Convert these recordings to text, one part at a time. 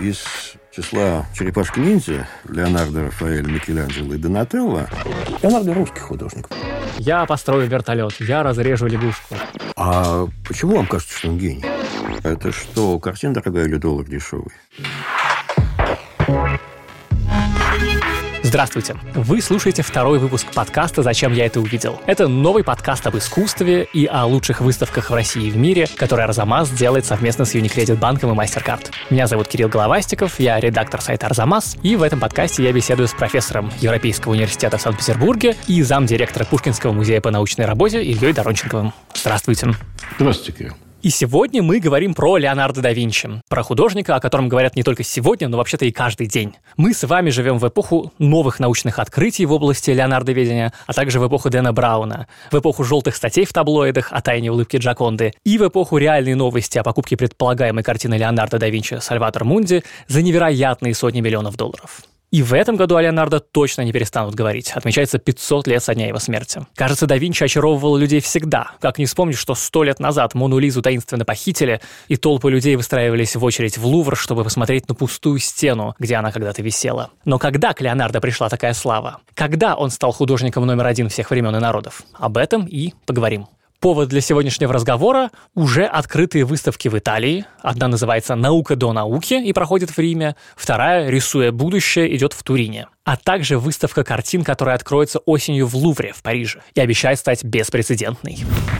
из числа черепашки-ниндзя Леонардо, Рафаэль, Микеланджело и Донателло. Леонардо русский художник. Я построю вертолет, я разрежу лягушку. А почему вам кажется, что он гений? Это что, картина дорогая или доллар дешевый? Здравствуйте! Вы слушаете второй выпуск подкаста «Зачем я это увидел?». Это новый подкаст об искусстве и о лучших выставках в России и в мире, который Арзамас делает совместно с Unicredit банком и MasterCard. Меня зовут Кирилл Головастиков, я редактор сайта Арзамас, и в этом подкасте я беседую с профессором Европейского университета в Санкт-Петербурге и замдиректора Пушкинского музея по научной работе Ильей Доронченковым. Здравствуйте! Здравствуйте, Кирилл. И сегодня мы говорим про Леонардо да Винчи, про художника, о котором говорят не только сегодня, но вообще-то и каждый день. Мы с вами живем в эпоху новых научных открытий в области леонардоведения, а также в эпоху Дэна Брауна, в эпоху желтых статей в таблоидах о тайне улыбки Джоконды и в эпоху реальной новости о покупке предполагаемой картины Леонардо да Винчи «Сальватор Мунди» за невероятные сотни миллионов долларов. И в этом году о Леонардо точно не перестанут говорить. Отмечается 500 лет со дня его смерти. Кажется, да Винчи очаровывал людей всегда. Как не вспомнить, что 100 лет назад Мону Лизу таинственно похитили, и толпы людей выстраивались в очередь в Лувр, чтобы посмотреть на пустую стену, где она когда-то висела. Но когда к Леонардо пришла такая слава? Когда он стал художником номер один всех времен и народов? Об этом и поговорим. Повод для сегодняшнего разговора – уже открытые выставки в Италии. Одна называется «Наука до науки» и проходит в Риме, вторая, «Рисуя будущее», идет в Турине. А также выставка картин, которая откроется осенью в Лувре в Париже и обещает стать беспрецедентной.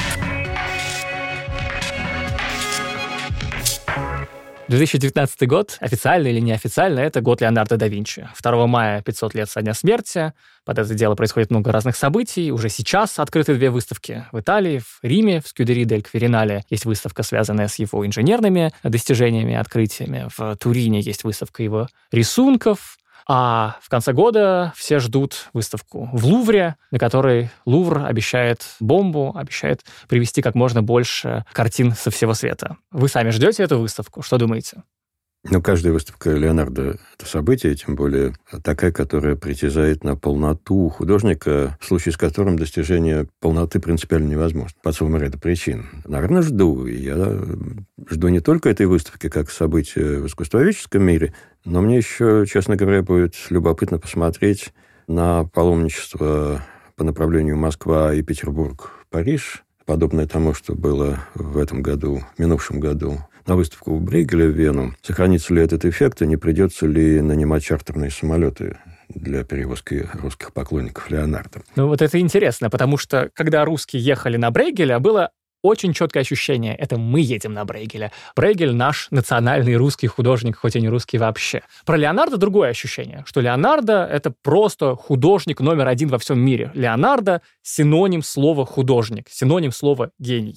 2019 год, официально или неофициально, это год Леонардо да Винчи. 2 мая 500 лет со дня смерти. Под это дело происходит много разных событий. Уже сейчас открыты 2 выставки. В Италии, в Риме, в Скюдери дель Квиринале есть выставка, связанная с его инженерными достижениями, открытиями. В Турине есть выставка его рисунков. А в конце года все ждут выставку в Лувре, на которой Лувр обещает бомбу, обещает привезти как можно больше картин со всего света. Вы сами ждете эту выставку? Что думаете? Каждая выставка Леонардо – это событие, тем более такая, которая притязает на полноту художника, в случае с которым достижение полноты принципиально невозможно. По целому ряду причин. Наверное, жду. И я жду не только этой выставки как события в искусствоведческом мире, но мне еще, честно говоря, будет любопытно посмотреть на паломничество по направлению Москва и Петербург-Париж, подобное тому, что было в этом году, в минувшем году, на выставку в Брейгеле в Вену. Сохранится ли этот эффект, и не придется ли нанимать чартерные самолеты для перевозки русских поклонников Леонардо? Вот это интересно, потому что, когда русские ехали на Брейгеля, было очень четкое ощущение. Это мы едем на Брейгеля. Брейгель наш национальный русский художник, хоть и не русский вообще. Про Леонардо другое ощущение, что Леонардо — это просто художник номер один во всем мире. Леонардо — синоним слова «художник», синоним слова «гений».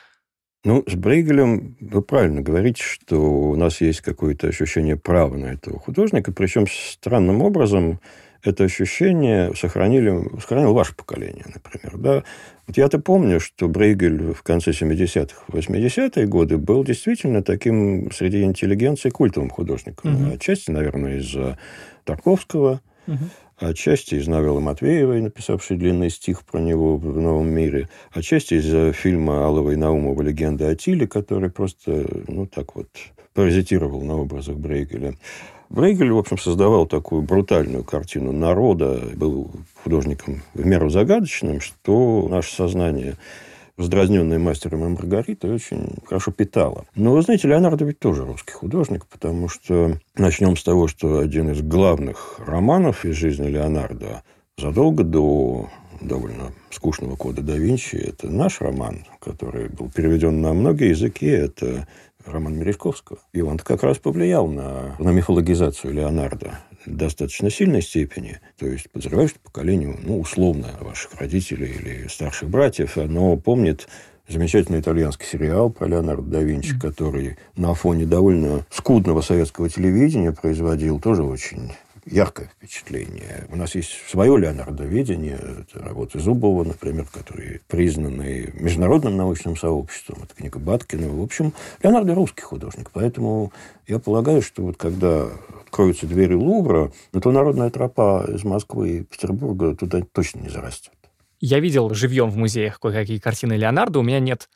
С Брейгелем вы правильно говорите, что у нас есть какое-то ощущение права на этого художника, причем странным образом это ощущение сохранило ваше поколение, например. Да? Я-то помню, что Брейгель в конце 70-х, 80-е годы был действительно таким среди интеллигенции культовым художником. Отчасти, наверное, из-за Тарковского, отчасти из новеллы Матвеевой, написавшей длинный стих про него в «Новом мире», отчасти из фильма Аллова и Наумова «Легенда о Тиле», который просто, паразитировал на образах Брейгеля. Брейгель, в общем, создавал такую брутальную картину народа, был художником в меру загадочным, что наше сознание, раздразненное «Мастером и Маргаритой», очень хорошо питало. Но, вы знаете, Леонардо ведь тоже русский художник, потому что начнем с того, что один из главных романов из жизни Леонардо задолго до довольно скучного «Кода да Винчи» — это наш роман, который был переведен на многие языки. Это роман Мережковского. И он как раз повлиял на мифологизацию Леонардо в достаточно сильной степени. То есть, подозреваю, что поколение, условно, ваших родителей или старших братьев, оно помнит замечательный итальянский сериал про Леонардо да Винчи, который на фоне довольно скудного советского телевидения производил тоже очень яркое впечатление. У нас есть свое леонардоведение. Это работы Зубова, например, которые признаны международным научным сообществом. Это книга Баткина. В общем, Леонардо русский художник. Поэтому я полагаю, что когда откроются двери Лувра, то народная тропа из Москвы и Петербурга туда точно не зарастет. Я видел живьем в музеях кое-какие картины Леонардо. У меня нет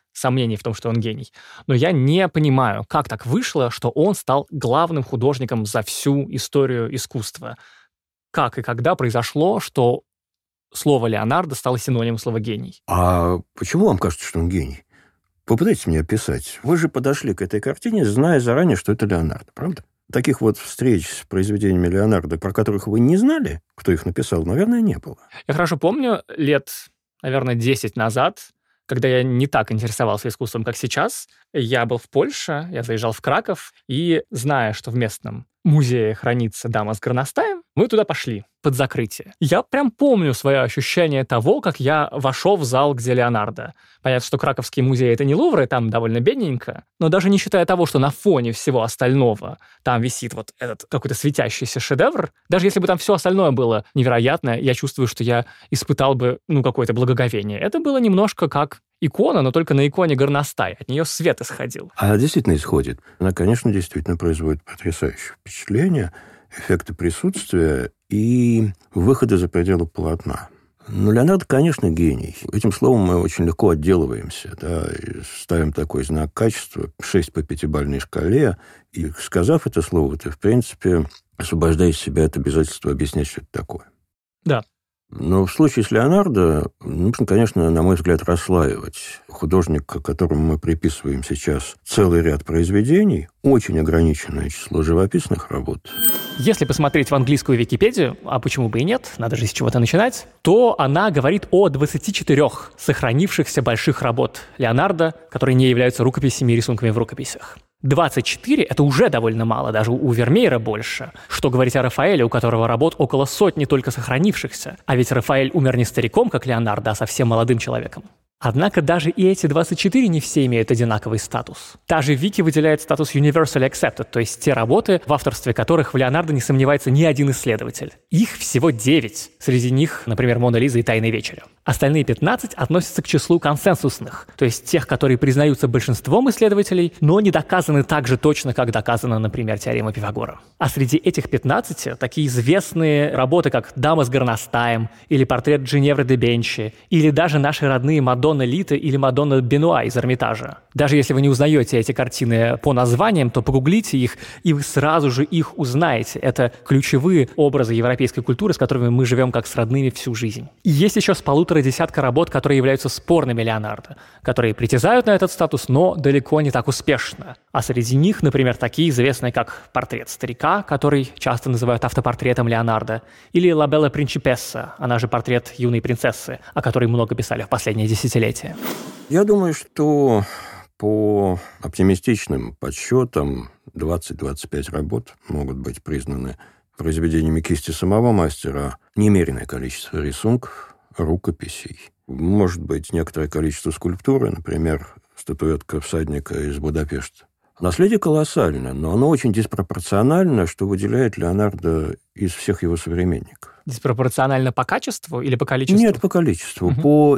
сомнений в том, что он гений. Но я не понимаю, как так вышло, что он стал главным художником за всю историю искусства. Как и когда произошло, что слово Леонардо стало синонимом слова «гений». А почему вам кажется, что он гений? Попытайтесь мне описать. Вы же подошли к этой картине, зная заранее, что это Леонардо, правда? Таких вот встреч с произведениями Леонардо, про которых вы не знали, кто их написал, наверное, не было. Я хорошо помню, лет, наверное, 10 назад, когда я не так интересовался искусством, как сейчас, я был в Польше, я заезжал в Краков, и, зная, что в местном музее хранится дама с горностаем, мы туда пошли под закрытие. Я прям помню свое ощущение того, как я вошел в зал, где Леонардо. Понятно, что Краковский музей — это не Лувр, и там довольно бедненько, но даже не считая того, что на фоне всего остального там висит вот этот какой-то светящийся шедевр, даже если бы там все остальное было невероятное, я чувствую, что я испытал бы, какое-то благоговение. Это было немножко как икона, но только на иконе горностай. От нее свет исходил. Она действительно исходит. Она, конечно, действительно производит потрясающее впечатление, эффекты присутствия и выхода за пределы полотна. Но Леонардо, конечно, гений. Этим словом мы очень легко отделываемся, да, и ставим такой знак качества 6 по 5-бальной шкале, и, сказав это слово, ты, в принципе, освобождаешь себя от обязательства объяснять, что это такое. Да. Но в случае с Леонардо нужно, конечно, на мой взгляд, расслаивать художника, которому мы приписываем сейчас целый ряд произведений, очень ограниченное число живописных работ. Если посмотреть в английскую Википедию, а почему бы и нет, надо же с чего-то начинать, то она говорит о 24 сохранившихся больших работ Леонардо, которые не являются рукописями и рисунками в рукописях. 24 – это уже довольно мало, даже у Вермеера больше. Что говорить о Рафаэле, у которого работ около сотни только сохранившихся. А ведь Рафаэль умер не стариком, как Леонардо, а совсем молодым человеком. Однако даже и эти 24 не все имеют одинаковый статус. Та же Вики выделяет статус Universally Accepted, то есть те работы, в авторстве которых в Леонардо не сомневается ни один исследователь. Их всего 9. Среди них, например, «Мона Лиза» и «Тайная вечеря». Остальные 15 относятся к числу консенсусных, то есть тех, которые признаются большинством исследователей, но не доказаны так же точно, как доказана, например, теорема Пифагора. А среди этих 15 такие известные работы, как «Дама с горностаем» или «Портрет Джиневры де Бенчи», или даже наши родные «Мадонна Лита» или «Мадонна Бенуа» из Эрмитажа. Даже если вы не узнаете эти картины по названиям, то погуглите их, и вы сразу же их узнаете. Это ключевые образы европейской культуры, с которыми мы живем как с родными всю жизнь. И есть еще с 1,5 десятка работ, которые являются спорными Леонардо, которые притязают на этот статус, но далеко не так успешно. А среди них, например, такие известные, как «Портрет старика», который часто называют автопортретом Леонардо, или «Ла Белла Принчипесса», она же «Портрет юной принцессы», о которой много писали в последние десятилетия. Я думаю, что по оптимистичным подсчетам 20-25 работ могут быть признаны произведениями кисти самого мастера. Немереное количество рисунков, рукописей. Может быть, некоторое количество скульптуры, например, статуэтка всадника из Будапешта. Наследие колоссально, но оно очень диспропорционально, что выделяет Леонардо из всех его современников. Диспропорционально по качеству или по количеству? Нет, по количеству.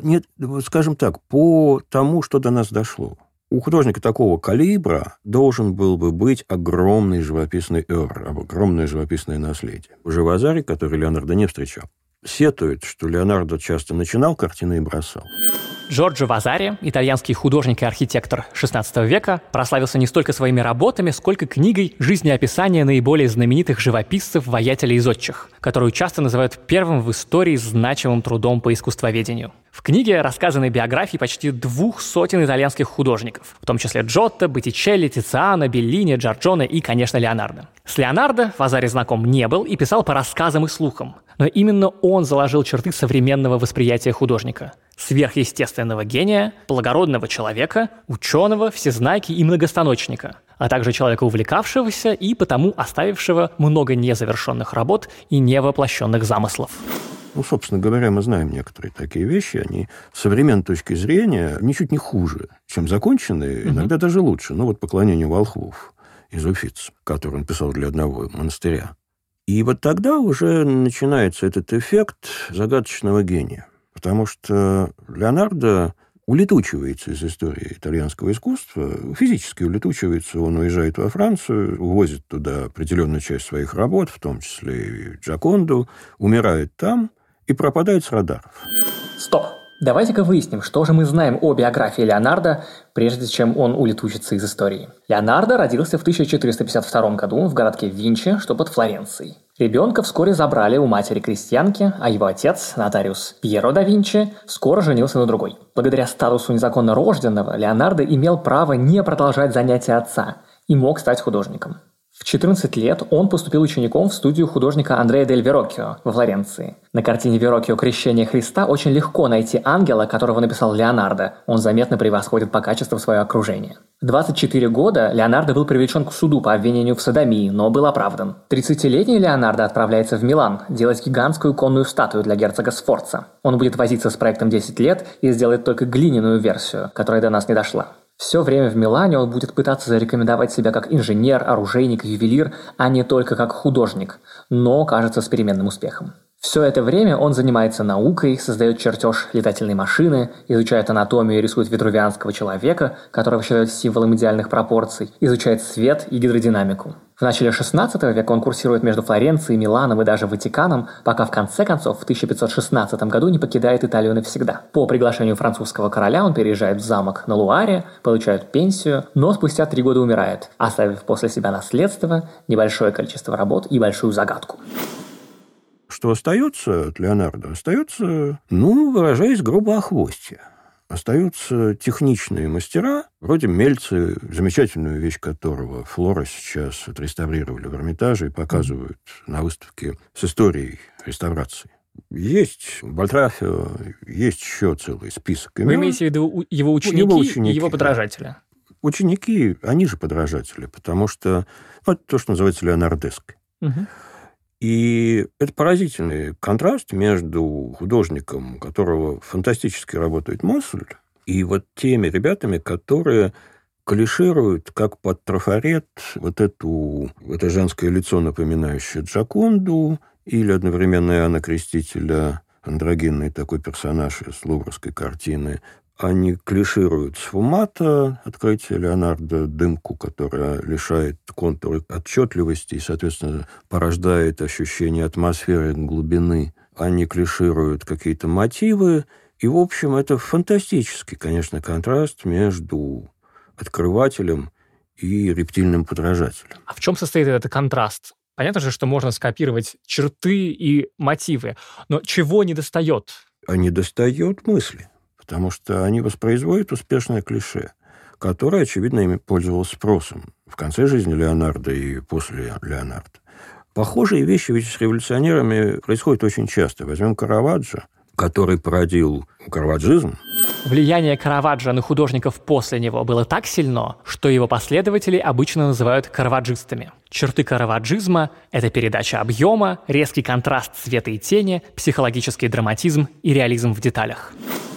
Скажем так, по тому, что до нас дошло. У художника такого калибра должен был бы быть огромный живописный огромное живописное наследие. Уже Вазари, который Леонардо не встречал, сетует, что Леонардо часто начинал картины и бросал. Джорджо Вазари, итальянский художник и архитектор XVI века, прославился не столько своими работами, сколько книгой жизнеописания наиболее знаменитых живописцев, воятелей и зодчих, которую часто называют первым в истории значимым трудом по искусствоведению. В книге рассказаны биографии почти 200 итальянских художников, в том числе Джотто, Боттичелли, Тициано, Беллини, Джорджоне и, конечно, Леонардо. С Леонардо Вазари знаком не был и писал по рассказам и слухам, но именно он заложил черты современного восприятия художника. Сверхъестественного гения, благородного человека, ученого, всезнайки и многостаночника, а также человека увлекавшегося и потому оставившего много незавершенных работ и невоплощенных замыслов. Собственно говоря, мы знаем некоторые такие вещи, они с современной точки зрения ничуть не хуже, чем законченные, иногда даже лучше. «Поклонение волхвов» из Уффици, который он писал для одного монастыря. И вот тогда уже начинается этот эффект загадочного гения. Потому что Леонардо улетучивается из истории итальянского искусства, физически улетучивается, он уезжает во Францию, увозит туда определенную часть своих работ, в том числе и Джоконду, умирает там и пропадает с радаров. Стоп! Давайте-ка выясним, что же мы знаем о биографии Леонардо, прежде чем он улетучится из истории. Леонардо родился в 1452 году в городке Винчи, что под Флоренцией. Ребенка вскоре забрали у матери-крестьянки, а его отец, нотариус Пьеро да Винчи, скоро женился на другой. Благодаря статусу незаконно рожденного, Леонардо имел право не продолжать занятия отца и мог стать художником. В 14 лет он поступил учеником в студию художника Андреа дель Вероккио во Флоренции. На картине Вероккио «Крещение Христа» очень легко найти ангела, которого написал Леонардо. Он заметно превосходит по качеству свое окружение. В 24 года Леонардо был привлечен к суду по обвинению в содомии, но был оправдан. 30-летний Леонардо отправляется в Милан делать гигантскую конную статую для герцога Сфорца. Он будет возиться с проектом 10 лет и сделает только глиняную версию, которая до нас не дошла. Все время в Милане он будет пытаться зарекомендовать себя как инженер, оружейник, ювелир, а не только как художник, но, кажется, с переменным успехом. Все это время он занимается наукой, создает чертеж летательной машины, изучает анатомию и рисует витрувианского человека, которого считают символом идеальных пропорций, изучает свет и гидродинамику. В начале 16 века он курсирует между Флоренцией, Миланом и даже Ватиканом, пока в конце концов в 1516 году не покидает Италию навсегда. По приглашению французского короля он переезжает в замок на Луаре, получает пенсию, но спустя 3 года умирает, оставив после себя наследство, небольшое количество работ и большую загадку. Что остается от Леонардо? Остается, выражаясь грубо, охвостья. Остаются техничные мастера, вроде Мельцы, замечательную вещь которого Флора сейчас отреставрировали в Эрмитаже и показывают на выставке с историей реставрации. Есть Бальтрафио, есть еще целый список имен. Вы имеете в виду его ученики и его подражатели? Ученики, они же подражатели, потому что это то, что называется леонардеско. Угу. И это поразительный контраст между художником, у которого фантастически работает мысль, и вот теми ребятами, которые клишируют, как под трафарет, это женское лицо, напоминающее Джоконду, или одновременно Иоанна Крестителя, андрогинный такой персонаж из луврской картины. Они клишируют сфумато, открытие Леонардо, дымку, которая лишает контуры отчетливости и, соответственно, порождает ощущение атмосферы глубины. Они клишируют какие-то мотивы. И, в общем, это фантастический, конечно, контраст между открывателем и рептильным подражателем. А в чем состоит этот контраст? Понятно же, что можно скопировать черты и мотивы, но чего недостает? А недостает мысли. Потому что они воспроизводят успешное клише, которое, очевидно, ими пользовалось спросом в конце жизни Леонардо и после Леонардо. Похожие вещи ведь с революционерами происходят очень часто. Возьмем Караваджо, который породил караваджизм. Влияние Караваджо на художников после него было так сильно, что его последователи обычно называют караваджистами. Черты караваджизма – это передача объема, резкий контраст цвета и тени, психологический драматизм и реализм в деталях.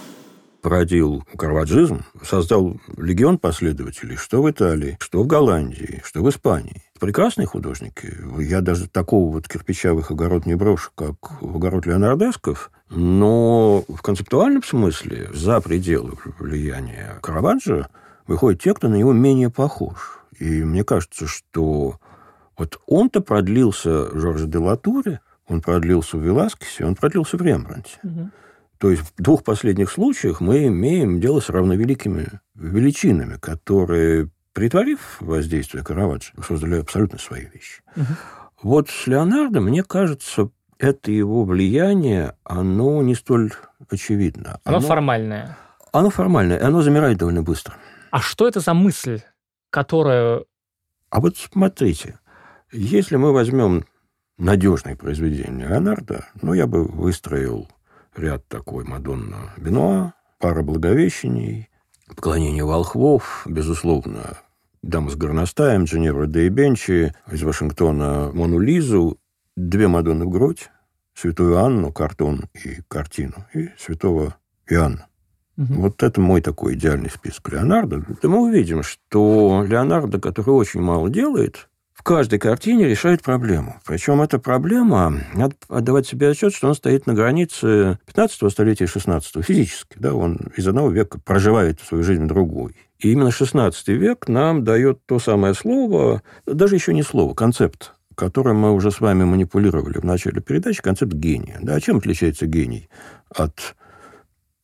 Породил караваджизм, создал легион последователей, что в Италии, что в Голландии, что в Испании. Прекрасные художники. Я даже такого вот кирпича в их огород не брошу, как в огород леонардесков, но в концептуальном смысле за пределы влияния Караваджо выходят те, кто на него менее похож. И мне кажется, что вот он-то продлился в Жорже де Латуре, он продлился в Веласкесе, он продлился в Рембрандте. Угу. То есть в 2 последних случаях мы имеем дело с равновеликими величинами, которые, притворив воздействие Караваджо, создали абсолютно свои вещи. Угу. Вот с Леонардо, мне кажется, это его влияние, оно не столь очевидно. Оно формальное. Оно формальное, и оно замирает довольно быстро. А что это за мысль, которую... А вот смотрите, если мы возьмем надежные произведения Леонардо, я бы выстроил ряд такой: Мадонна Бенуа, Пара Благовещений, Поклонение волхвов, безусловно, Дама с горностаем, Джиневра де Бенчи, из Вашингтона Мону Лизу, 2 Мадонны в грудь, Святую Анну, картон и картину, и Святого Иоанна. Угу. Вот это мой такой идеальный список Леонардо. И мы увидим, что Леонардо, который очень мало делает, в каждой картине решает проблему. Причем эта проблема, надо отдавать себе отчет, что он стоит на границе 15-го столетия и 16-го физически. Да, он из одного века проживает свою жизнь в другой. И именно 16 век нам дает то самое слово, даже еще не слово, концепт, которым мы уже с вами манипулировали в начале передачи, концепт гения. Да, чем отличается гений от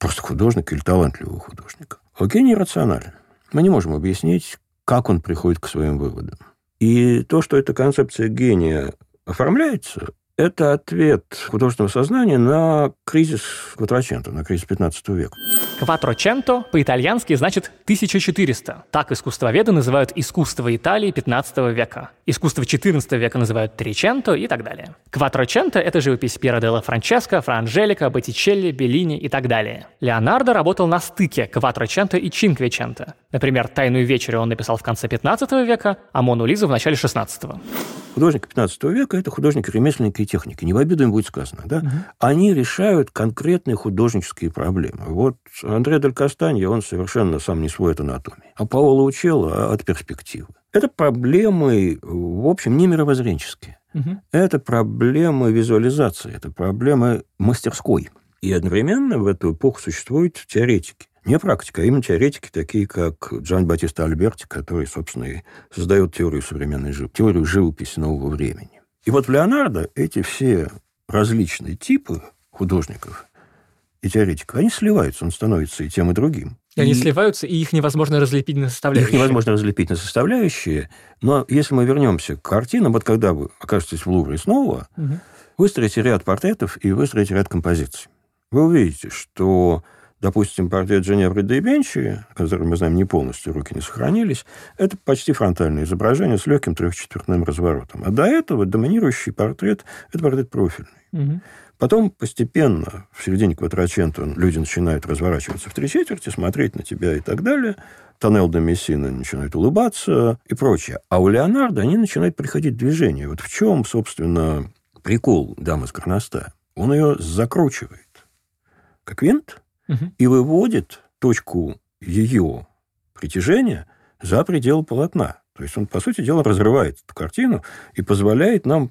просто художника или талантливого художника. А гений рационален. Мы не можем объяснить, как он приходит к своим выводам. И то, что эта концепция гения оформляется, это ответ художественного сознания на кризис Кватраченто, на кризис 15 века. Кватроченто по-итальянски значит 1400. Так искусствоведы называют искусство Италии 15 века. Искусство 14 века называют триченто и так далее. Кватроченто – это живопись Пьера делла Франческо, Фра Анжелика, Боттичелли, Беллини и так далее. Леонардо работал на стыке кватроченто и чинквеченто. Например, «Тайную вечерю» он написал в конце 15 века, а «Мону Лизу» в начале 16-го. Художники 15 века – это художники-ремесленники и техники. Не в обиду им будет сказано. Да? Они решают конкретные художнические проблемы. Вот Андре дель Кастанье, он совершенно сам не свой от анатомии. А Паоло Учелло от перспективы. Это проблемы, в общем, не мировоззренческие. Это проблемы визуализации, это проблемы мастерской. И одновременно в эту эпоху существуют теоретики. Не практика, а именно теоретики, такие как Джан Батиста Альберти, который, собственно, и создает теорию современной живописи, теорию живописи нового времени. И вот в Леонардо эти все различные типы художников и теоретиков, они сливаются, он становится и тем, и другим. И они сливаются, и их невозможно разлепить на составляющие. Их невозможно разлепить на составляющие, но если мы вернемся к картинам, вот когда вы окажетесь в Лувре снова, выстроите ряд портретов и выстроите ряд композиций. Вы увидите, что, допустим, портрет Дженевры де Бенчи, который, мы знаем, не полностью, руки не сохранились, это почти фронтальное изображение с легким трехчетвертным разворотом. А до этого доминирующий портрет – это портрет профильный. Потом постепенно, в середине Кватраченто, люди начинают разворачиваться в три четверти, смотреть на тебя и так далее. Тоннель де Мессина начинает улыбаться и прочее. А у Леонардо они начинают приходить в движение. Вот в чем, собственно, прикол дамы с горностая? Он ее закручивает как винт и выводит точку ее притяжения за пределы полотна. То есть он, по сути дела, разрывает эту картину и позволяет нам,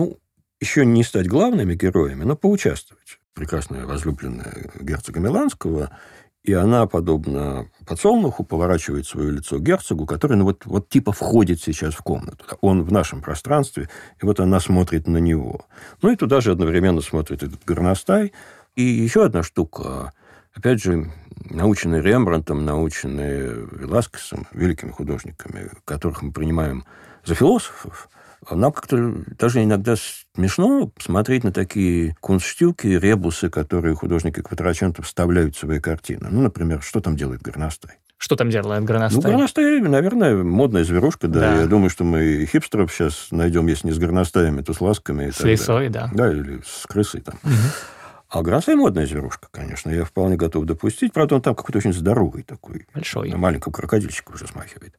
еще не стать главными героями, но поучаствовать. Прекрасная возлюбленная герцога Миланского, и она, подобно подсолнуху, поворачивает свое лицо к герцогу, который вот типа входит сейчас в комнату. Он в нашем пространстве, и вот она смотрит на него. И туда же одновременно смотрит этот горностай. И еще одна штука, опять же, наученная Рембрандтом, наученная Веласкесом, великими художниками, которых мы принимаем за философов, нам как-то даже иногда смешно смотреть на такие кунстштюки, ребусы, которые художники Кватраченто вставляют в свои картины. Например, что там делает горностай? Что там делает горностай? Горностай, наверное, модная зверушка, да. Я думаю, что мы хипстеров сейчас найдем, если не с горностаями, то с ласками. С лисой, да. Да, или с крысой там. А горностай модная зверушка, конечно, я вполне готов допустить. Правда, он там какой-то очень здоровый такой. Большой. На маленького крокодильчика уже смахивает.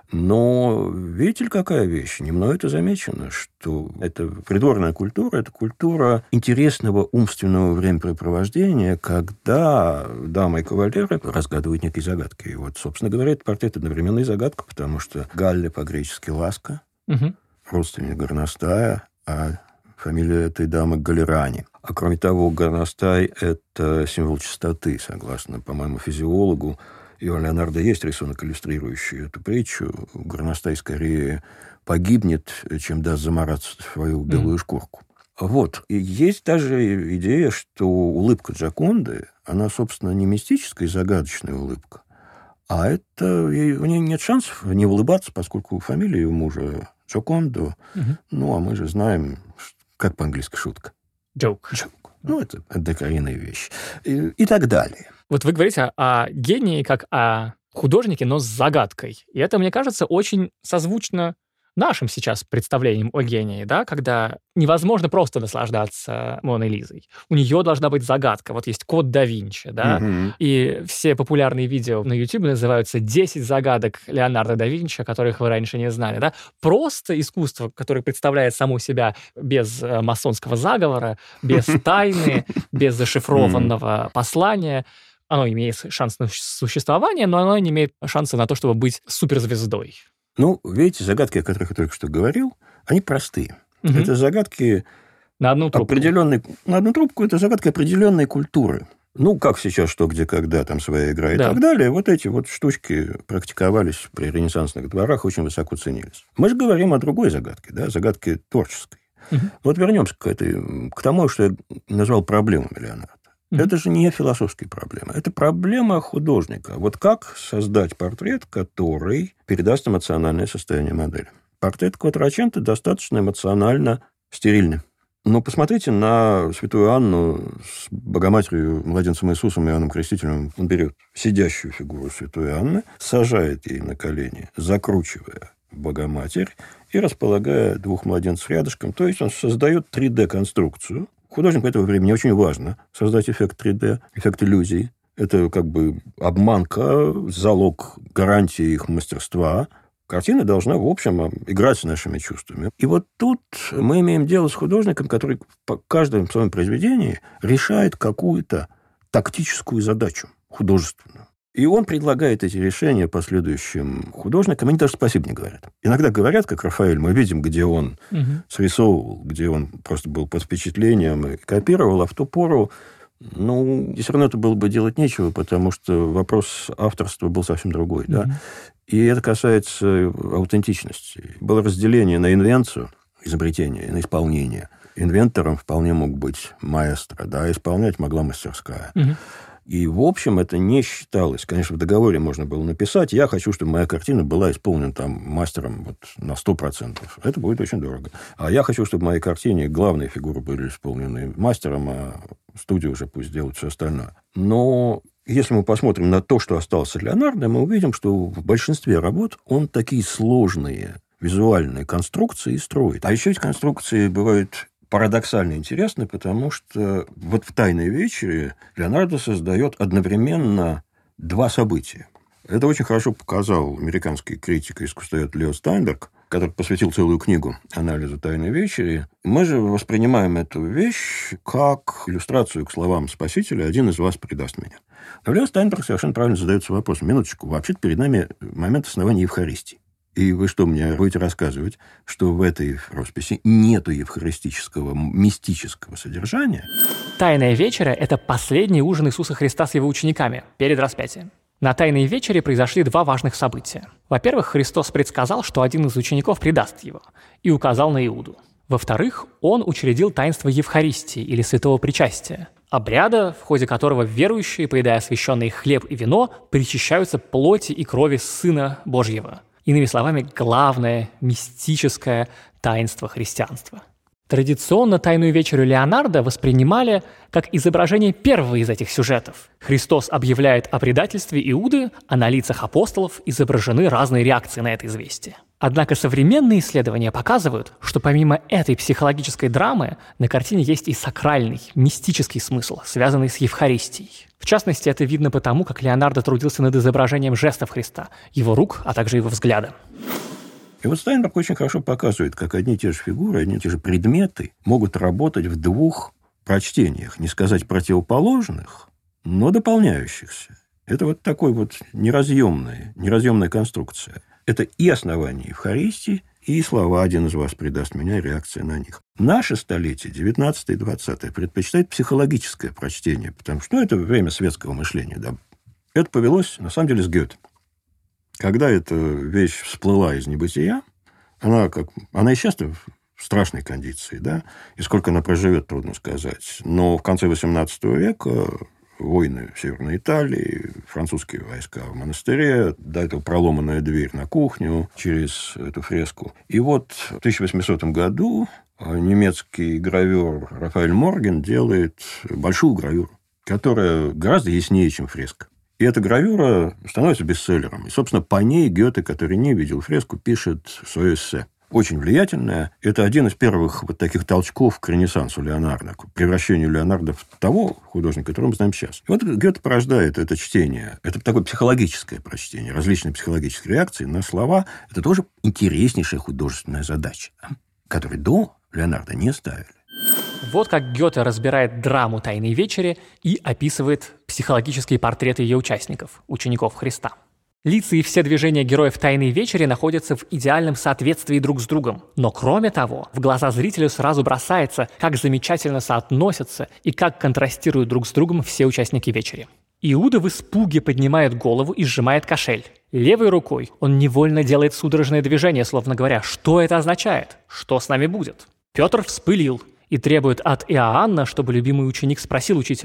Но видите ли, какая вещь? Не мной это замечено, что это придворная культура, это культура интересного умственного времяпрепровождения, когда дамы и кавалеры разгадывают некие загадки. И вот, собственно говоря, этот портрет одновременно и загадка, потому что Галле по-гречески «ласка», родственник горностая, а фамилия этой дамы Галерани. А кроме того, горностай – это символ чистоты, согласно, по-моему, физиологу. И у Леонардо есть рисунок, иллюстрирующий эту притчу. Горностай скорее погибнет, чем даст замараться в свою белую шкурку. Вот. И есть даже идея, что улыбка Джоконды, она, собственно, не мистическая и загадочная улыбка, а это у нее нет шансов не улыбаться, поскольку фамилия у мужа Джокондо. А мы же знаем, как по-английски шутка. Joke. Это декоративная вещь. И так далее. Вот вы говорите о гении как о художнике, но с загадкой. И это, мне кажется, очень созвучно нашим сейчас представлением о гении, да, когда невозможно просто наслаждаться Моной Лизой. У нее должна быть загадка. Вот есть код да Винчи, да, и все популярные видео на YouTube называются «10 загадок Леонардо да Винчи, о которых вы раньше не знали», да. Просто искусство, которое представляет само себя без масонского заговора, без тайны, без зашифрованного послания, оно имеет шанс на существование, но оно не имеет шанса на то, чтобы быть суперзвездой. Видите, загадки, о которых я только что говорил, они простые. Это загадки на одну трубку. На одну трубку это загадки определенной культуры. Как сейчас, что, где, когда, там своя игра и так далее. Вот эти вот штучки практиковались при ренессансных дворах, очень высоко ценились. Мы же говорим о другой загадке, да, загадке творческой. Вот вернемся к тому, что я назвал проблемами Леонардо. Это же не философская проблема. Это проблема художника. Вот как создать портрет, который передаст эмоциональное состояние модели. Портрет Кватраченто достаточно эмоционально стерильный. Но посмотрите на святую Анну с Богоматерью, младенцем Иисусом и Иоанном Крестителем. Он берет сидящую фигуру святой Анны, сажает ей на колени, закручивая Богоматерь и располагая двух младенцев рядышком. То есть он создает 3D-конструкцию. Художнику этого времени очень важно создать эффект 3D, эффект иллюзий. Это как бы обманка, залог гарантии их мастерства. Картина должна, в общем, играть с нашими чувствами. И вот тут мы имеем дело с художником, который по каждому своем произведении решает какую-то тактическую задачу художественную. И он предлагает эти решения последующим художникам. Они даже спасибо не говорят. Иногда говорят, как Рафаэль, мы видим, где он срисовывал, где он просто был под впечатлением и копировал, а в ту пору все равно это было бы делать нечего, потому что вопрос авторства был совсем другой. Да? И это касается аутентичности. Было разделение на инвенцию, изобретение, на исполнение. Инвентором вполне мог быть маэстро, да, исполнять могла мастерская. И, в общем, это не считалось. Конечно, в договоре можно было написать, я хочу, чтобы моя картина была исполнена там мастером вот на 100%. Это будет очень дорого. А я хочу, чтобы в моей картине главные фигуры были исполнены мастером, а студия уже пусть делает все остальное. Но если мы посмотрим на то, что осталось от Леонардо, мы увидим, что в большинстве работ он такие сложные визуальные конструкции строит. А еще эти конструкции бывают парадоксально интересны, потому что вот в «Тайной вечере» Леонардо создает одновременно два события. Это очень хорошо показал американский критик и искусствовед Лео Стайнберг, который посвятил целую книгу анализу «Тайной вечери». Мы же воспринимаем эту вещь как иллюстрацию к словам Спасителя «Один из вас предаст меня». Но Лео Стайнберг совершенно правильно задается вопросом. Минуточку, вообще-то перед нами момент основания Евхаристии. И вы что мне будете рассказывать, что в этой росписи нету евхаристического, мистического содержания? Тайная вечеря – это последний ужин Иисуса Христа с его учениками перед распятием. На Тайной вечере произошли два важных события. Во-первых, Христос предсказал, что один из учеников предаст его, и указал на Иуду. Во-вторых, он учредил таинство Евхаристии или святого причастия, обряда, в ходе которого верующие, поедая освященный хлеб и вино, причащаются плоти и крови Сына Божьего. Иными словами, главное мистическое таинство христианства. Традиционно Тайную вечерю Леонардо воспринимали как изображение первого из этих сюжетов. Христос объявляет о предательстве Иуды, а на лицах апостолов изображены разные реакции на это известие. Однако современные исследования показывают, что помимо этой психологической драмы на картине есть и сакральный, мистический смысл, связанный с Евхаристией. В частности, это видно потому, как Леонардо трудился над изображением жестов Христа, его рук, а также его взгляда. И вот Стайнберг очень хорошо показывает, как одни и те же фигуры, одни и те же предметы могут работать в двух прочтениях, не сказать противоположных, но дополняющихся. Это вот такой вот неразъемная конструкция. Это и основание Евхаристии, и слова «один из вас предаст меня», и реакция на них. Наше столетие, 19 и 20, предпочитает психологическое прочтение, потому что это время светского мышления. Да. Это повелось, на самом деле, с Гёте. Когда эта вещь всплыла из небытия, она и сейчас в страшной кондиции, да, и сколько она проживет, трудно сказать. Но в конце XVIII века войны в Северной Италии, французские войска в монастыре, до этого проломанная дверь на кухню через эту фреску. И вот в 1800 году немецкий гравер Рафаэль Морген делает большую гравюру, которая гораздо яснее, чем фреска. И эта гравюра становится бестселлером. И, собственно, по ней Гёте, который не видел фреску, пишет свое эссе. Очень влиятельная. Это один из первых вот таких толчков к ренессансу Леонардо, к превращению Леонардо в того художника, которого мы знаем сейчас. И вот Гёте порождает это чтение. Это такое психологическое прочтение, различные психологические реакции на слова. Это тоже интереснейшая художественная задача, которую до Леонардо не ставили. Вот как Гёте разбирает драму «Тайной вечери» и описывает психологические портреты ее участников, учеников Христа. Лица и все движения героев «Тайной вечери» находятся в идеальном соответствии друг с другом. Но кроме того, в глаза зрителю сразу бросается, как замечательно соотносятся и как контрастируют друг с другом все участники вечери. Иуда в испуге поднимает голову и сжимает кошель. Левой рукой он невольно делает судорожное движение, словно говоря, что это означает, что с нами будет. Петр вспылил и требует от Иоанна, чтобы любимый ученик спросил учителя: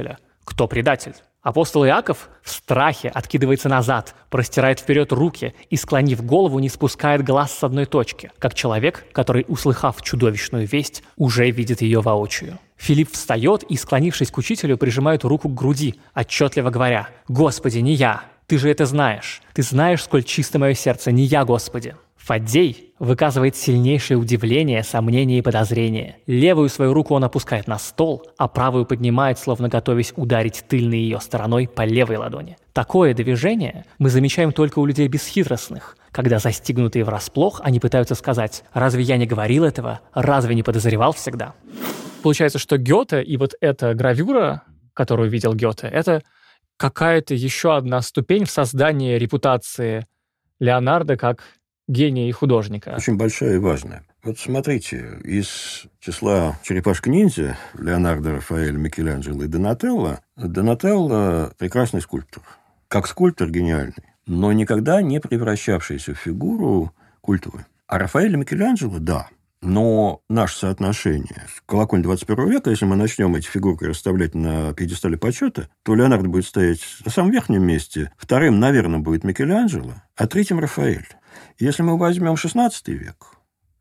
кто предатель. Апостол Иаков в страхе откидывается назад, простирает вперед руки и, склонив голову, не спускает глаз с одной точки, как человек, который, услыхав чудовищную весть, уже видит ее воочию. Филипп встает и, склонившись к учителю, прижимает руку к груди, отчетливо говоря: «Господи, не я! Ты же это знаешь! Ты знаешь, сколь чисто мое сердце! Не я, Господи!» Фаддей выказывает сильнейшее удивление, сомнение и подозрение. Левую свою руку он опускает на стол, а правую поднимает, словно готовясь ударить тыльной ее стороной по левой ладони. Такое движение мы замечаем только у людей бесхитростных, когда, застигнутые врасплох, они пытаются сказать: «Разве я не говорил этого? Разве не подозревал всегда?» Получается, что Гёте и вот эта гравюра, которую видел Гёте, это какая-то еще одна ступень в создании репутации Леонардо как гения и художника. Очень большая и важная. Вот смотрите, из числа черепашек-ниндзя Леонардо, Рафаэль, Микеланджело и Донателло, Донателло прекрасный скульптор. Как скульптор гениальный, но никогда не превращавшийся в фигуру культовой. А Рафаэль и Микеланджело – да. Но наше соотношение в колокольне 21 века, если мы начнем эти фигурки расставлять на пьедестале почета, то Леонардо будет стоять на самом верхнем месте, вторым, наверное, будет Микеланджело, а третьим – Рафаэль. Если мы возьмем XVI век,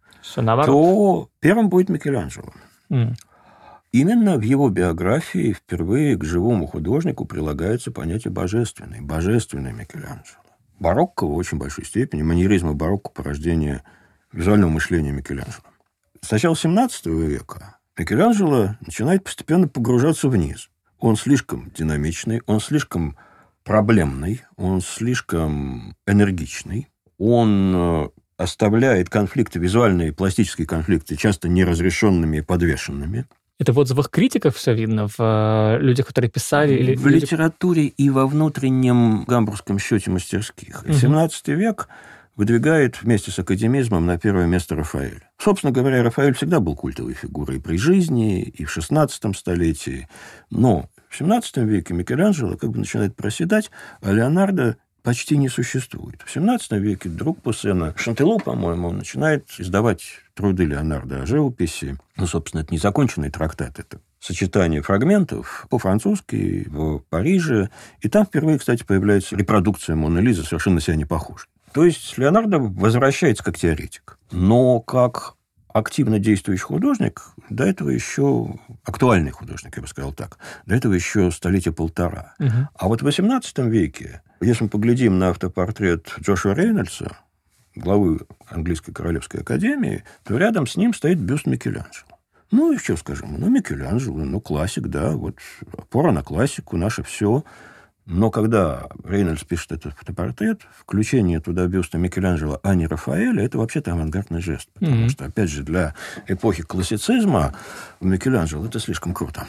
то первым будет Микеланджело. Именно в его биографии впервые к живому художнику прилагается понятие божественный Микеланджело. Барокко в очень большой степени, маньеризм и барокко – порождение визуального мышления Микеланджело. С начала XVII века Микеланджело начинает постепенно погружаться вниз. Он слишком динамичный, он слишком проблемный, он слишком энергичный. Он оставляет конфликты, визуальные пластические конфликты, часто неразрешенными и подвешенными. Это в отзывах критиков все видно, в людях, которые писали? В литературе и во внутреннем гамбургском счете мастерских. XVII век выдвигает вместе с академизмом на первое место Рафаэля. Собственно говоря, Рафаэль всегда был культовой фигурой при жизни, и в XVI столетии. Но в XVII веке Микеланджело как бы начинает проседать, а Леонардо почти не существует. В XVII веке друг Поссена, Шантелло, по-моему, начинает издавать труды Леонардо о живописи. Ну, собственно, это незаконченный трактат, это сочетание фрагментов по-французски в Париже. И там впервые, кстати, появляется репродукция Моны Лизы, совершенно на себя не похожей. То есть Леонардо возвращается как теоретик. Но как активно действующий художник, до этого еще актуальный художник, я бы сказал так, до этого еще столетия полтора. А вот в XVIII веке, если мы поглядим на автопортрет Джошуа Рейнольдса, главы Английской Королевской Академии, то рядом с ним стоит бюст Микеланджело. Ну, еще скажем, Микеланджело, классик, да, вот опора на классику, наше все. Но когда Рейнольдс пишет этот фотопортрет, включение туда бюста Микеланджело, а не Рафаэля, это вообще-то авангардный жест. Потому что, опять же, для эпохи классицизма Микеланджело это слишком круто.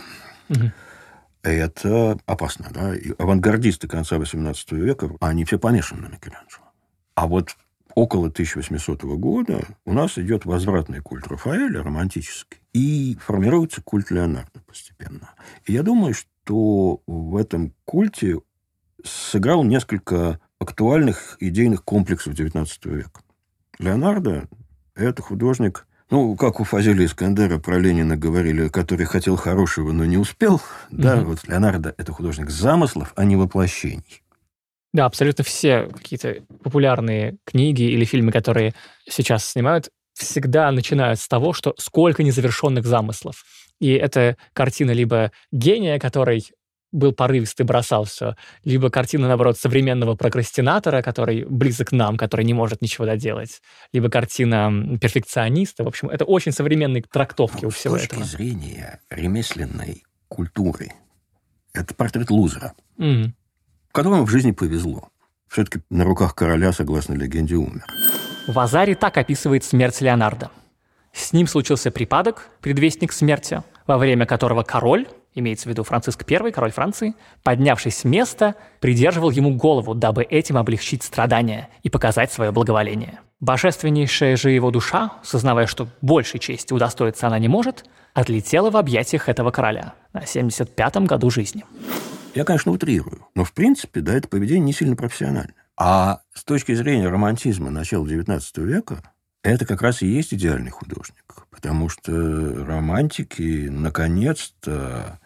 Это опасно, да. И авангардисты конца XVIII века, они все помешаны на Микеланджело. А вот около 1800 года у нас идет возвратный культ Рафаэля, романтический, и формируется культ Леонардо постепенно. И я думаю, что в этом культе сыграл несколько актуальных идейных комплексов XIX века. Леонардо – это художник, как у Фазиля Искандера про Ленина говорили, который хотел хорошего, но не успел. Да, вот Леонардо – это художник замыслов, а не воплощений. Да, абсолютно все какие-то популярные книги или фильмы, которые сейчас снимают, всегда начинают с того, что сколько незавершенных замыслов. И это картина либо гения, который был порывистый, бросал все, либо картина, наоборот, современного прокрастинатора, который близок к нам, который не может ничего доделать, либо картина перфекциониста. В общем, это очень современные трактовки у всего этого. С точки зрения ремесленной культуры, это портрет лузера, которому в жизни повезло. Все-таки на руках короля, согласно легенде, умер. Вазари так описывает смерть Леонардо. С ним случился припадок, предвестник смерти, во время которого король, имеется в виду Франциск I, король Франции, поднявшись с места, придерживал ему голову, дабы этим облегчить страдания и показать свое благоволение. Божественнейшая же его душа, сознавая, что большей чести удостоиться она не может, отлетела в объятиях этого короля на 75-м году жизни. Я, конечно, утрирую, но, в принципе, да, это поведение не сильно профессиональное. А с точки зрения романтизма начала XIX века, это как раз и есть идеальный художник. Потому что романтики, наконец-то,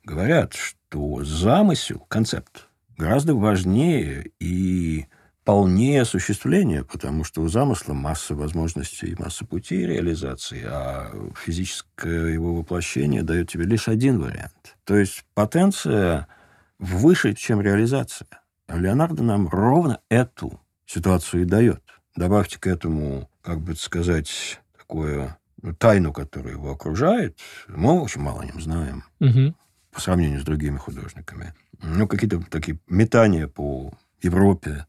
говорят, что замысел, концепт, гораздо важнее и полнее осуществления, потому что у замысла масса возможностей и масса путей реализации, а физическое его воплощение дает тебе лишь один вариант. То есть потенция выше, чем реализация. А Леонардо нам ровно эту ситуацию и дает. Добавьте к этому, как бы сказать, такую тайну, которая его окружает. Мы очень мало о нем знаем по сравнению с другими художниками. Какие-то такие метания по Европе.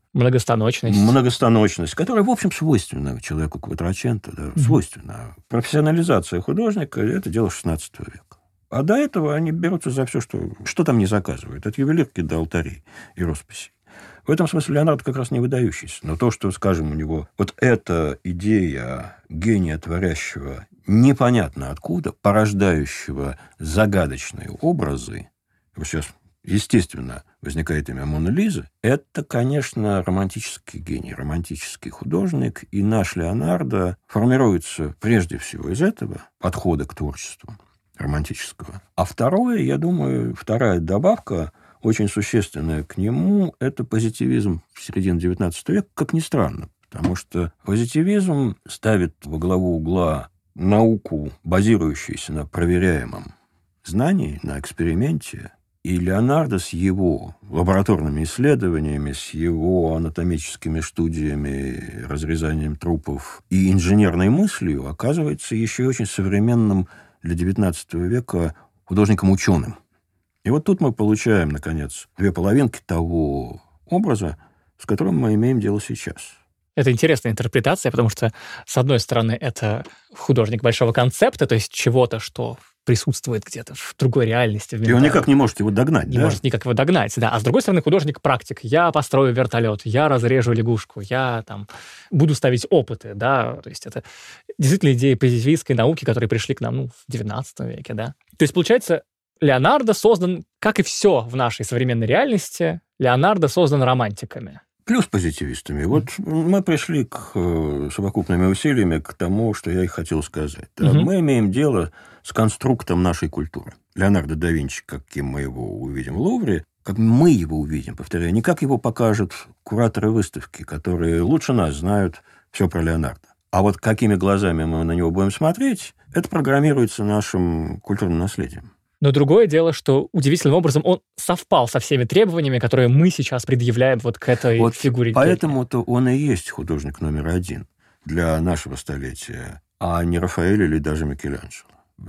Многостаночность, которая, в общем, свойственна человеку Кватраченто, да, свойственна. Профессионализация художника – это дело XVI века. А до этого они берутся за все, что там не заказывают. От ювелирки до алтарей и росписей. В этом смысле Леонардо как раз не выдающийся. Но то, что, скажем, у него вот эта идея гения творящего непонятно откуда, порождающего загадочные образы, вот сейчас, естественно, возникает имя Мона Лизы, это, конечно, романтический гений, романтический художник, и наш Леонардо формируется прежде всего из этого подхода к творчеству романтического. А второе, я думаю, вторая добавка, очень существенная к нему, это позитивизм в середине XIX века, как ни странно, потому что позитивизм ставит во главу угла науку, базирующуюся на проверяемом знании, на эксперименте, и Леонардо с его лабораторными исследованиями, с его анатомическими студиями, разрезанием трупов и инженерной мыслью оказывается еще и очень современным для XIX века художником-ученым. И вот тут мы получаем, наконец, две половинки того образа, с которым мы имеем дело сейчас. Это интересная интерпретация, потому что, с одной стороны, это художник большого концепта, то есть чего-то, что присутствует где-то в другой реальности. И он никак не может его догнать. Не может никак его догнать, да. А с другой стороны, художник-практик. Я построю вертолет, я разрежу лягушку, я там буду ставить опыты, да. То есть это действительно идеи позитивистской науки, которые пришли к нам в XIX веке, да. То есть, получается, Леонардо создан, как и все в нашей современной реальности, Леонардо создан романтиками. Плюс позитивистами. Вот мы пришли совокупными усилиями к тому, что я и хотел сказать. Да? Мы имеем дело с конструктом нашей культуры. Леонардо да Винчи, каким мы его увидим в Лувре, как мы его увидим, повторяю, не как его покажут кураторы выставки, которые лучше нас знают все про Леонардо. А вот какими глазами мы на него будем смотреть, это программируется нашим культурным наследием. Но другое дело, что удивительным образом он совпал со всеми требованиями, которые мы сейчас предъявляем вот к этой фигуре. Поэтому-то он и есть художник номер один для нашего столетия, а не Рафаэль или даже Микеланджело.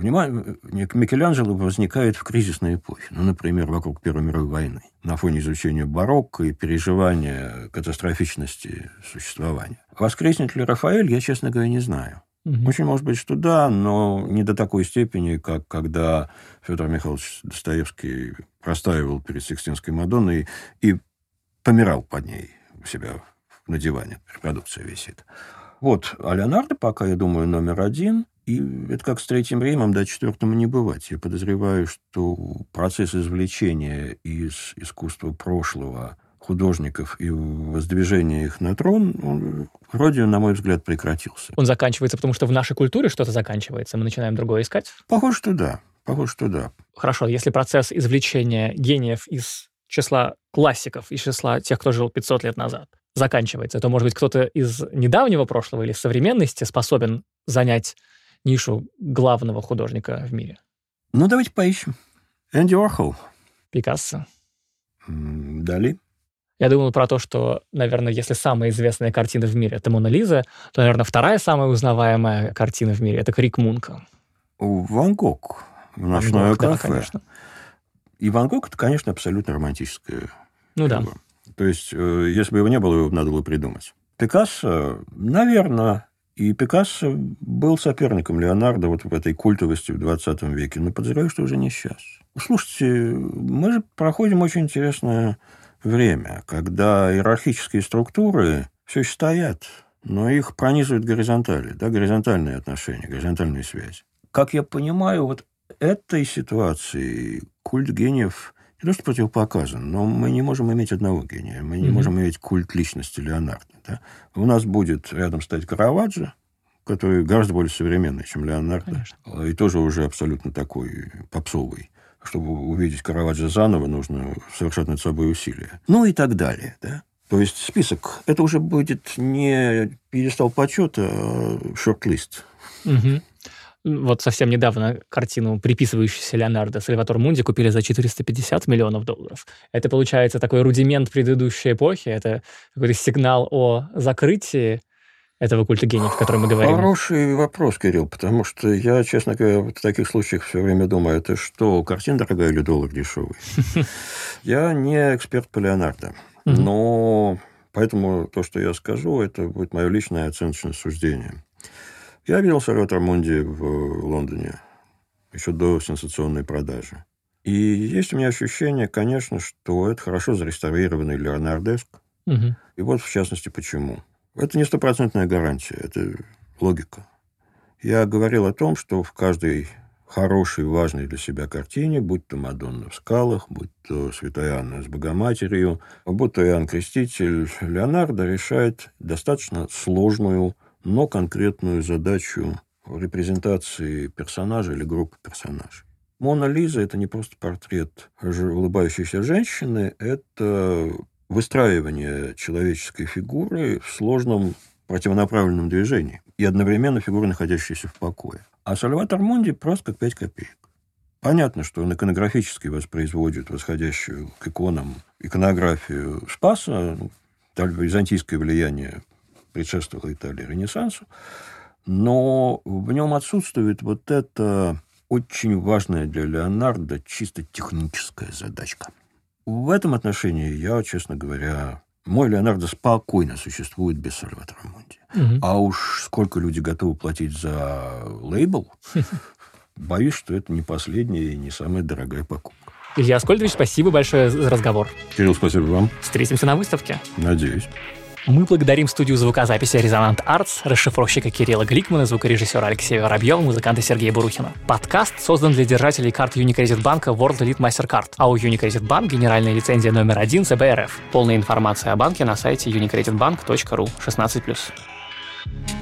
Микеланджело возникает в кризисной эпохе, например, вокруг Первой мировой войны, на фоне изучения барокко и переживания катастрофичности существования. Воскреснет ли Рафаэль, я, честно говоря, не знаю. Очень может быть, что да, но не до такой степени, как когда Федор Михайлович Достоевский простаивал перед Сикстинской Мадонной и помирал под ней у себя на диване. Репродукция висит. Вот. А Леонардо пока, я думаю, номер один. И это как с Третьим Римом, до четвертому не бывать. Я подозреваю, что процесс извлечения из искусства прошлого художников и воздвижения их на трон, он вроде, на мой взгляд, прекратился. Он заканчивается, потому что в нашей культуре что-то заканчивается, мы начинаем другое искать? Похоже, что да. Хорошо, если процесс извлечения гениев из числа классиков, из числа тех, кто жил 500 лет назад, заканчивается, то, может быть, кто-то из недавнего прошлого или современности способен занять нишу главного художника в мире? Давайте поищем. Энди Уорхол. Пикассо. Дали. Я думал про то, что, наверное, если самая известная картина в мире – это «Мона Лиза», то, наверное, вторая самая узнаваемая картина в мире – это «Крик Мунка». Ван Гог. «Ночное кафе». Да, конечно. И Ван Гог – это, конечно, абсолютно романтическое дело. Да. То есть, если бы его не было, его надо было придумать. Пикассо, наверное, и Пикассо был соперником Леонардо вот в этой культовости в 20 веке, но подозреваю, что уже не сейчас. Слушайте, мы же проходим очень интересное время, когда иерархические структуры все еще стоят, но их пронизывают горизонтали, да, горизонтальные отношения, горизонтальные связи. Как я понимаю, вот этой ситуации культ гениев не то что противопоказан, но мы не можем иметь одного гения, мы не можем иметь культ личности Леонардо. Да? У нас будет рядом стоять Караваджо, который гораздо более современный, чем Леонардо, и тоже уже абсолютно такой попсовый чтобы увидеть Караваджо заново, нужно совершать над собой усилия. Ну и так далее, да. То есть список, это уже будет не пьедестал почета, а шорт-лист. Угу. Вот совсем недавно картину, приписывающуюся Леонардо, «Сальватор Мунди» купили за $450 миллионов. Это, получается, такой рудимент предыдущей эпохи, это какой-то сигнал о закрытии этого культа гениев, о котором мы говорим. Хороший вопрос, Кирилл, потому что я, честно говоря, в таких случаях все время думаю, это что, картина дорогая или доллар дешевый? Я не эксперт по Леонардо, но поэтому то, что я скажу, это будет мое личное оценочное суждение. Я видел «Сальватор Мунди» в Лондоне еще до сенсационной продажи. И есть у меня ощущение, конечно, что это хорошо зареставрированный леонардеск. И вот, в частности, почему. Это не стопроцентная гарантия, это логика. Я говорил о том, что в каждой хорошей, важной для себя картине, будь то «Мадонна в скалах», будь то «Святая Анна с Богоматерью», будь то «Иоанн Креститель», Леонардо решает достаточно сложную, но конкретную задачу репрезентации персонажа или группы персонажей. «Мона Лиза» — это не просто портрет улыбающейся женщины, это выстраивание человеческой фигуры в сложном противонаправленном движении и одновременно фигура, находящаяся в покое. А «Сальватор Мунди» просто как 5 копеек. Понятно, что он иконографически воспроизводит восходящую к иконам иконографию Спаса, византийское влияние предшествовало Италии Ренессансу, но в нем отсутствует вот эта очень важная для Леонардо чисто техническая задачка. В этом отношении я, честно говоря, мой Леонардо спокойно существует без «Сальватора Мунди». А уж сколько люди готовы платить за лейбл, боюсь, что это не последняя и не самая дорогая покупка. Илья Аскольдович, спасибо большое за разговор. Кирилл, спасибо вам. Встретимся на выставке. Надеюсь. Мы благодарим студию звукозаписи «Резонант Артс», расшифровщика Кирилла Гликмана, звукорежиссера Алексея Воробьева, музыканта Сергея Бурухина. Подкаст создан для держателей карт Unicredit банка World Elite MasterCard, а у Unicredit Bank генеральная лицензия номер 1 ЦБРФ. Полная информация о банке на сайте unicreditbank.ru 16+.